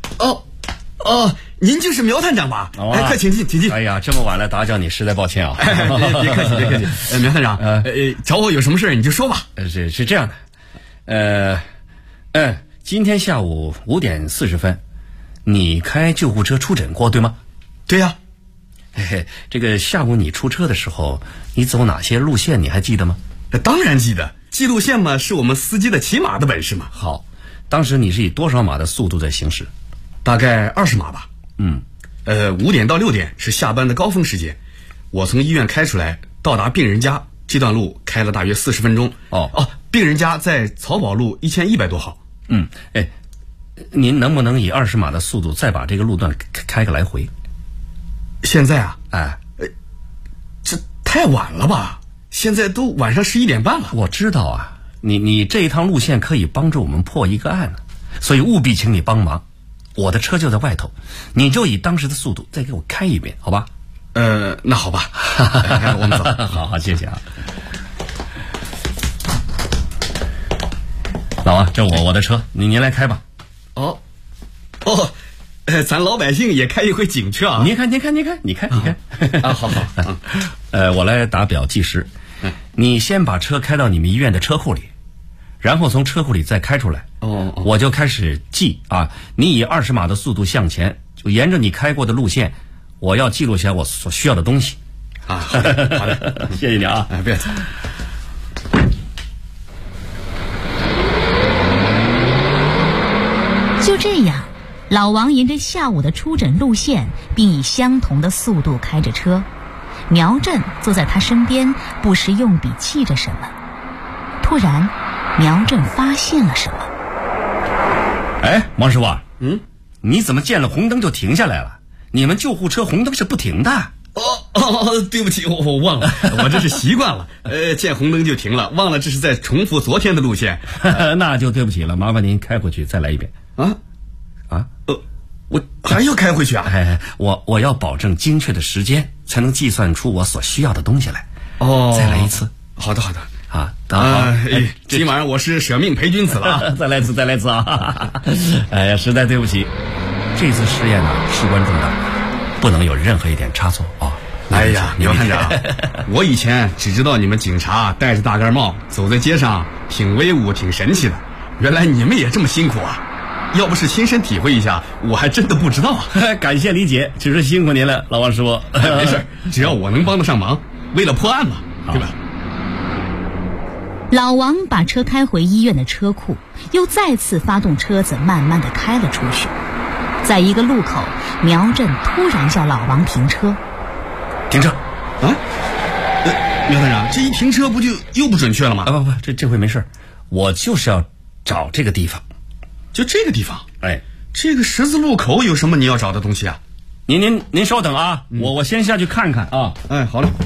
您就是苗探长吧？快请进。 哎呀，这么晚了打搅你，实在抱歉啊。 别客气。苗探长，找我有什么事你就说吧。 是这样的， 今天下午5点40分，你开救护车出诊过，对吗？ 对呀。 这个下午你出车的时候，你走哪些路线你还记得吗？ 当然记得，记路线嘛是我们司机的骑马的本事嘛。 好，当时你是以多少码的速度在行驶？ 大概20码吧。5点到6点是下班的高峰时间，我从医院开出来到达病人家，这段路开了大约40分钟。病人家在漕宝路1100多号。 您能不能以20码的速度再把这个路段开个来回？ 现在啊，这太晚了吧？现在都晚上11点半了。 我知道啊，你这一趟路线可以帮助我们破一个案，所以务必请你帮忙。我的车就在外头，你就以当时的速度再给我开一遍，好吧？ 那好吧。我们走。 好，谢谢啊。老王，这我的车，您来开吧。 咱老百姓也开一回警车啊！ 您看啊，好。我来打表计时。你先把车开到你们医院的车库里，然后从车库里再开出来。我就开始记啊，你以20码的速度向前，就沿着你开过的路线，我要记录下我所需要的东西。 好的， 谢谢你啊！ 不要紧。 就这样，老王沿着下午的出诊路线，并以相同的速度开着车。苗振坐在他身边，不时用笔记着什么。突然，苗振发现了什么。 王师傅，你怎么见了红灯就停下来了？你们救护车红灯是不停的。 对不起，我忘了，我这是习惯了。见红灯就停了，忘了这是在重复昨天的路线。 那就对不起了，麻烦您开回去再来一遍。 我还要开回去啊？ 我要保证精确的时间，才能计算出我所需要的东西来。再来一次。 好的。今晚我是舍命陪君子了啊！ 再来一次啊！实在对不起，这次实验呢事关重大，不能有任何一点差错啊！ 苗探长，我以前只知道你们警察戴着大盖帽走在街上挺威武挺神气的，原来你们也这么辛苦啊！要不是亲身体会一下，我还真的不知道啊！ 感谢理解，只是辛苦您了，老王师傅。 没事，只要我能帮得上忙，为了破案嘛，对吧？ 老王把车开回医院的车库，又再次发动车子，慢慢地开了出去。在一个路口，苗振突然叫老王停车。 停车！ 苗探长，这一停车不就又不准确了吗？ 不，这回没事，我就是要找这个地方。 就这个地方？这个十字路口有什么你要找的东西啊？ 您稍等啊，我先下去看看啊。 好嘞。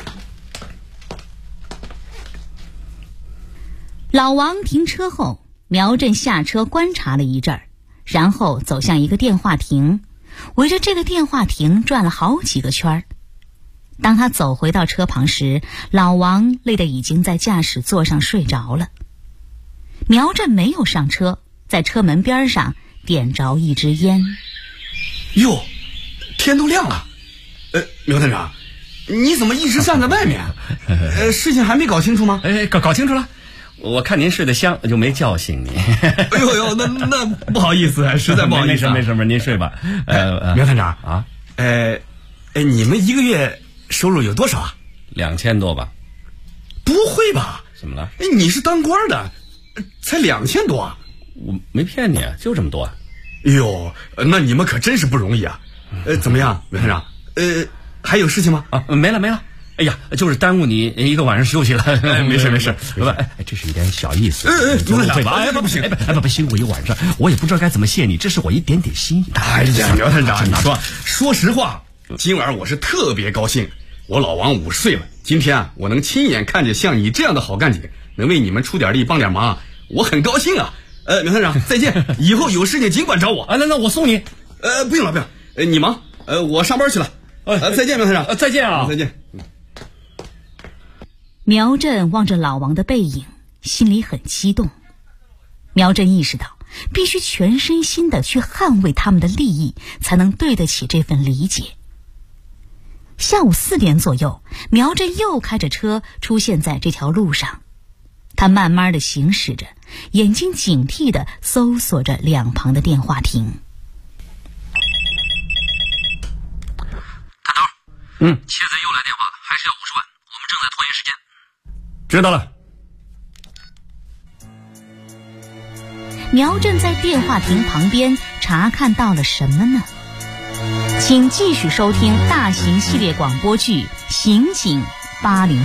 老王停车后，苗振下车观察了一阵儿，然后走向一个电话亭，围着这个电话亭转了好几个圈儿。当他走回到车旁时，老王累得已经在驾驶座上睡着了。苗振没有上车，在车门边上点着一支烟。 哟，天都亮了。苗探长，你怎么一直站在外面？事情还没搞清楚吗？ 搞清楚了。我看您睡得香，就没叫醒你。 那不好意思，实在不好意思。 没事，您睡吧。 苗探长啊，你们一个月收入有多少啊 ？2000多吧。 不会吧？ 怎么了？ 你是当官的，才2000多啊？ 我没骗你啊，就这么多。 那你们可真是不容易啊。怎么样，苗探长？还有事情吗？ 没了。哎呀，就是耽误你一个晚上休息了。 没事。 这是一点小意思。 对吧？不行， 不辛苦一晚上，我也不知道该怎么谢你，这是我一点点心意。 苗探长，你说实话，今晚我是特别高兴。我老王50岁了，今天我能亲眼看见像你这样的好干警，能为你们出点力帮点忙，我很高兴啊。苗探长，再见，以后有事情尽管找我。 那我送你。 不用了，你忙，我上班去了。再见，苗探长。 再见啊。 再见。 苗振望着老王的背影，心里很激动。苗振意识到，必须全身心地去捍卫他们的利益，才能对得起这份理解。下午4点左右，苗振又开着车出现在这条路上。他慢慢地行驶着， 眼睛警惕地搜索着两旁的电话亭。 探头，窃贼又来电话，还是要50万，我们正在拖延时间。 知道了。 苗震在电话亭旁边查看到了什么呢？请继续收听大型系列广播剧《刑警803》。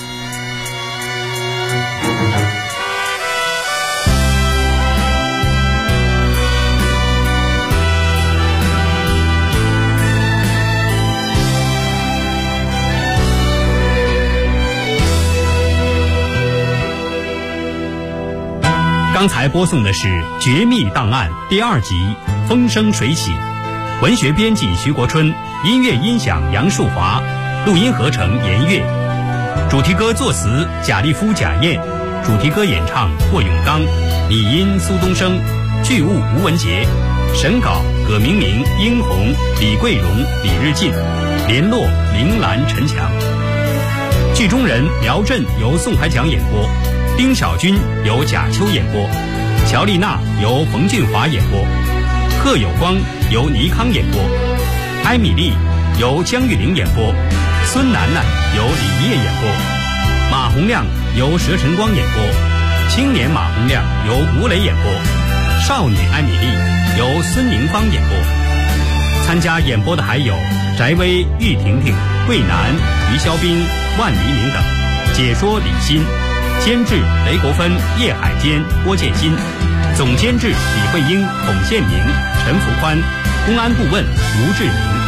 刚才播送的是《绝密档案》第2集《风生水起》，文学编辑徐国春，音乐音响杨树华，录音合成严月，主题歌作词贾立夫、贾燕，主题歌演唱霍永刚，拟音苏东升，剧务吴文杰，审稿葛明明、殷红、李桂荣、李日进，联络林兰、陈强。剧中人苗震由宋海强演播，丁小军由贾秋演播，乔丽娜由冯俊华演播，贺有光由倪康演播，艾米丽由江玉玲演播，孙楠楠由李烨演播，马洪亮由佘晨光演播，青年马洪亮由吴磊演播，少女艾米丽由孙宁芳演播。参加演播的还有翟薇、玉婷婷、桂南、于肖斌、万黎明等，解说李欣，监制雷国芬、叶海坚、郭建新，总监制李慧英、孔宪明、陈福宽，公安顾问吴志明。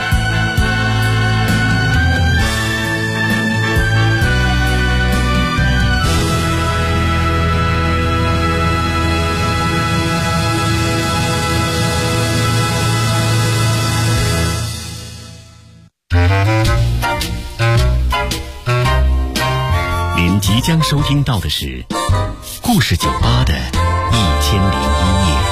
您即将收听到的是故事酒吧的1001夜。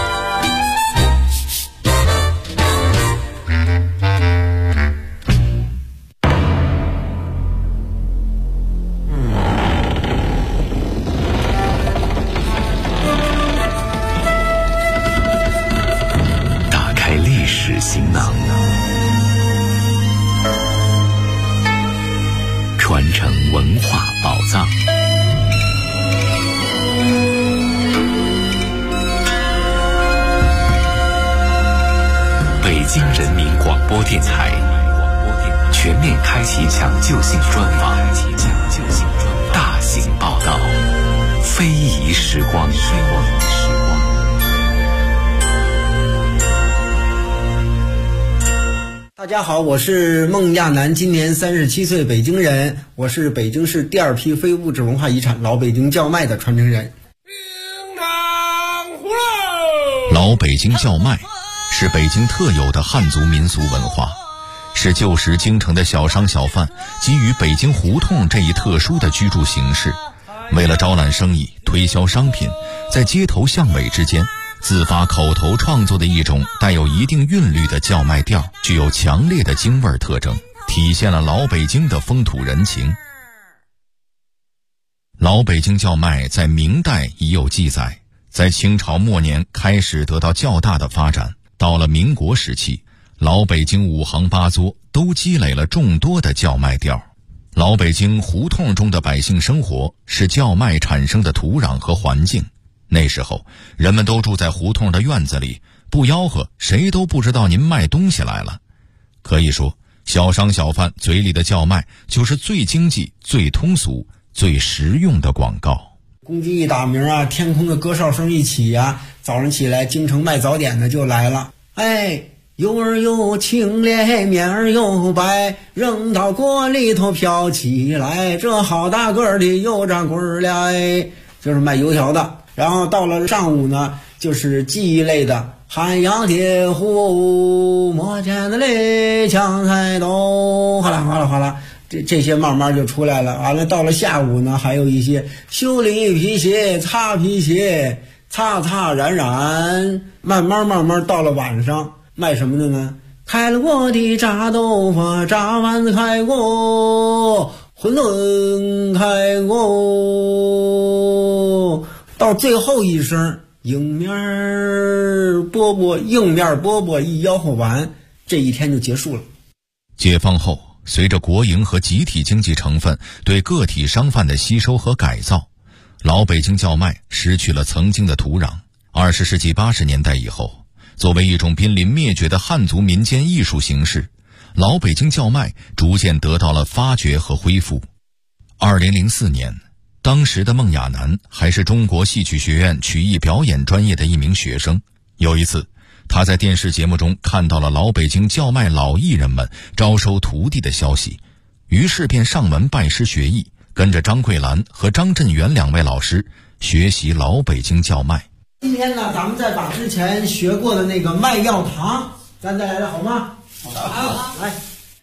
打开历史行囊，传承文化宝藏。北京人民广播电台全面开启抢救性专访，大型报道，非遗时光。 大家好，我是孟亚楠，今年37岁，北京人。我是北京市第2批非物质文化遗产老北京叫卖的传承人。 老北京叫卖是北京特有的汉族民俗文化，是旧时京城的小商小贩给予北京胡同这一特殊的居住形式，为了招揽生意、推销商品，在街头巷尾之间自发口头创作的一种带有一定韵律的叫卖调，具有强烈的京味特征，体现了老北京的风土人情。老北京叫卖在明代已有记载，在清朝末年开始得到较大的发展，到了民国时期，老北京5行8作都积累了众多的叫卖调。老北京胡同中的百姓生活是叫卖产生的土壤和环境，那时候人们都住在胡同的院子里，不吆喝谁都不知道您卖东西来了。可以说小商小贩嘴里的叫卖就是最经济、最通俗、最实用的广告。 公鸡一打鸣啊，天空的歌哨声一起啊，早上起来京城卖早点的就来了。哎，油儿又清咧，面儿又白，扔到锅里头飘起来，这好大个的油炸棍儿了，哎，就是卖油条的。然后到了上午呢，就是技艺类的，汉阳铁壶磨尖的嘞，抢菜刀，哗啦哗啦哗啦，这些慢慢就出来了。完了到了下午呢，还有一些修理皮鞋、擦皮鞋、擦擦染染，慢慢到了晚上卖什么的呢？开了锅的炸豆腐，炸丸子开锅，馄饨开锅， 到最后一声迎面饽饽，迎面饽饽一吆喝完，这一天就结束了。 解放后，随着国营和集体经济成分对个体商贩的吸收和改造，老北京叫卖失去了曾经的土壤。20世纪80年代以后，作为一种濒临灭绝的汉族民间艺术形式，老北京叫卖逐渐得到了发掘和恢复。2004年，当时的孟亚楠还是中国戏曲学院曲艺表演专业的一名学生。有一次，他在电视节目中看到了老北京叫卖老艺人们招收徒弟的消息，于是便上门拜师学艺，跟着张桂兰和张振元2位老师学习老北京叫卖。 今天呢，咱们再把之前学过的那个卖药堂，咱再来了，好吗？好，来。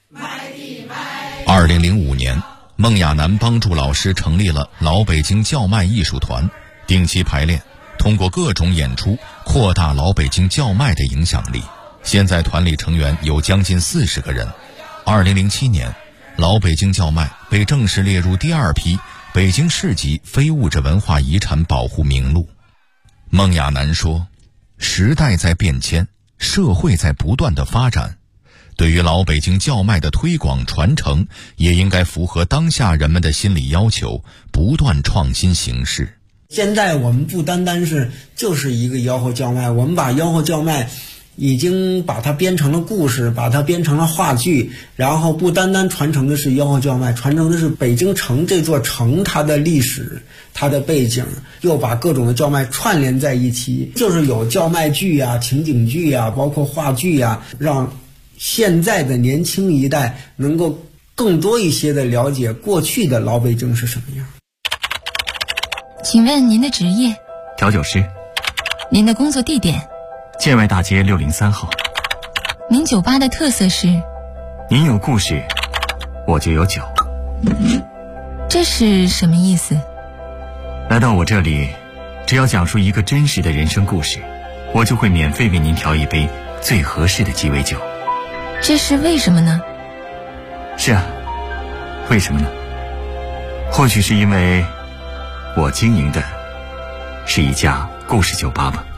2005年，孟亚楠帮助老师成立了老北京叫卖艺术团，定期排练，通过各种演出扩大老北京叫卖的影响力。现在团里成员有将近40个人。2007年，老北京叫卖被正式列入第2批北京市级非物质文化遗产保护名录。孟亚楠说，时代在变迁，社会在不断的发展，对于老北京叫卖的推广传承，也应该符合当下人们的心理要求，不断创新形式。 现在我们不单单是就是一个吆喝叫卖，我们把吆喝叫卖已经把它编成了故事，把它编成了话剧，然后不单单传承的是吆喝叫卖，传承的是北京城这座城它的历史，它的背景，又把各种的叫卖串联在一起，就是有叫卖剧啊、情景剧啊，包括话剧啊，让现在的年轻一代能够更多一些的了解过去的老北京是什么样。 请问您的职业？ 调酒师。 您的工作地点？ 建外大街603号。 您酒吧的特色是？ 您有故事，我就有酒。 这是什么意思？ 来到我这里，只要讲述一个真实的人生故事，我就会免费为您调一杯最合适的鸡尾酒。 这是为什么呢？ 是啊，为什么呢？或许是因为我经营的是一家故事酒吧吧。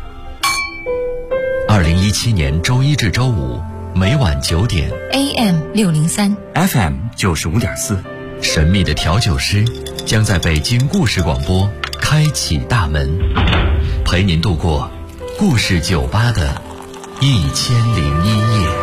2017年周一至周五每晚9点 AM 603 FM 95.4， 神秘的调酒师将在北京故事广播开启大门，陪您度过故事酒吧的1001夜。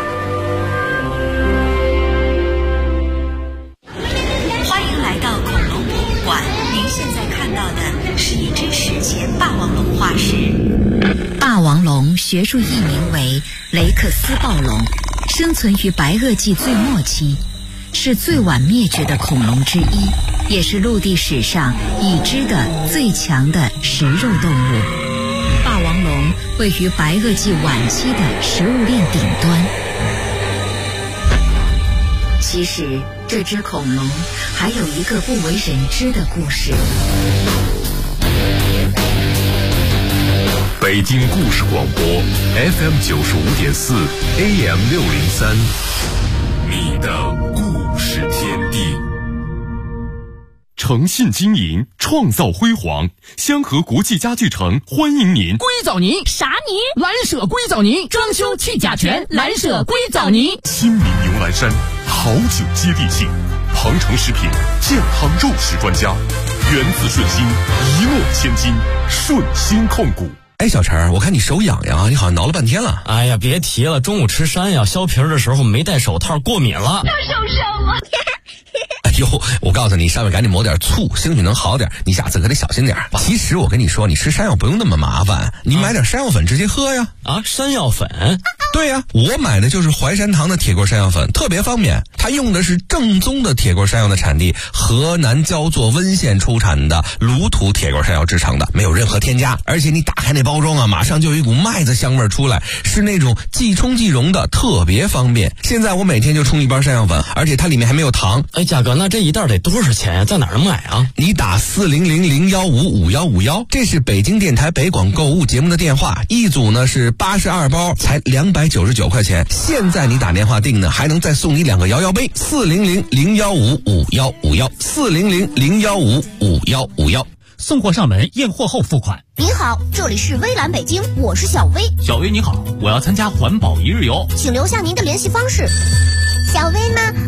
欢迎来到恐龙博物馆，您现在看到的是一只史前霸王龙化石。 霸王龙学术译名为雷克斯暴龙，生存于白垩纪最末期，是最晚灭绝的恐龙之一，也是陆地史上已知的最强的食肉动物。霸王龙位于白垩纪晚期的食物链顶端。其实这只恐龙还有一个不为人知的故事。 北京故事广播 FM 95.4 AM 603，你的故事天地。诚信经营，创造辉煌。香河国际家具城欢迎您。 硅藻泥啥泥？蓝舍硅藻泥，装修去甲醛，蓝舍硅藻泥。 新民牛栏山，好酒接地气。鹏程食品健康肉食专家，源自顺心，一诺千金，顺心控股。 哎，小陈，我看你手痒痒，你好像挠了半天了。 哎呀，别提了，中午吃山药削皮的时候没戴手套，过敏了。 他受伤了。 哎呦，我告诉你，上面赶紧抹点醋，兴许能好点。你下次可得小心点。其实我跟你说，你吃山药不用那么麻烦，你买点山药粉直接喝呀。 啊，山药粉？ 对呀，我买的就是淮山堂的铁锅山药粉，特别方便。它用的是正宗的铁锅山药的产地，河南焦作温县出产的鲁土铁锅山药制成的，没有任何添加。而且你打开那包装啊，马上就有一股麦子香味出来，是那种即冲即溶的，特别方便。现在我每天就冲一包山药粉，而且它里面还没有糖。 哎，价格那这一袋得多少钱呀？在哪儿买啊？ 你打400-015-5151，这是北京电台北广购物节目的电话，一组呢是82包，才299块钱。现在你打电话订呢，还能再送你2个摇摇杯。400-015-5151，400-015-5151。 送货上门，验货后付款。 您好，这里是微蓝北京，我是小薇。 小薇你好，我要参加环保一日游， 请留下您的联系方式。 小薇吗？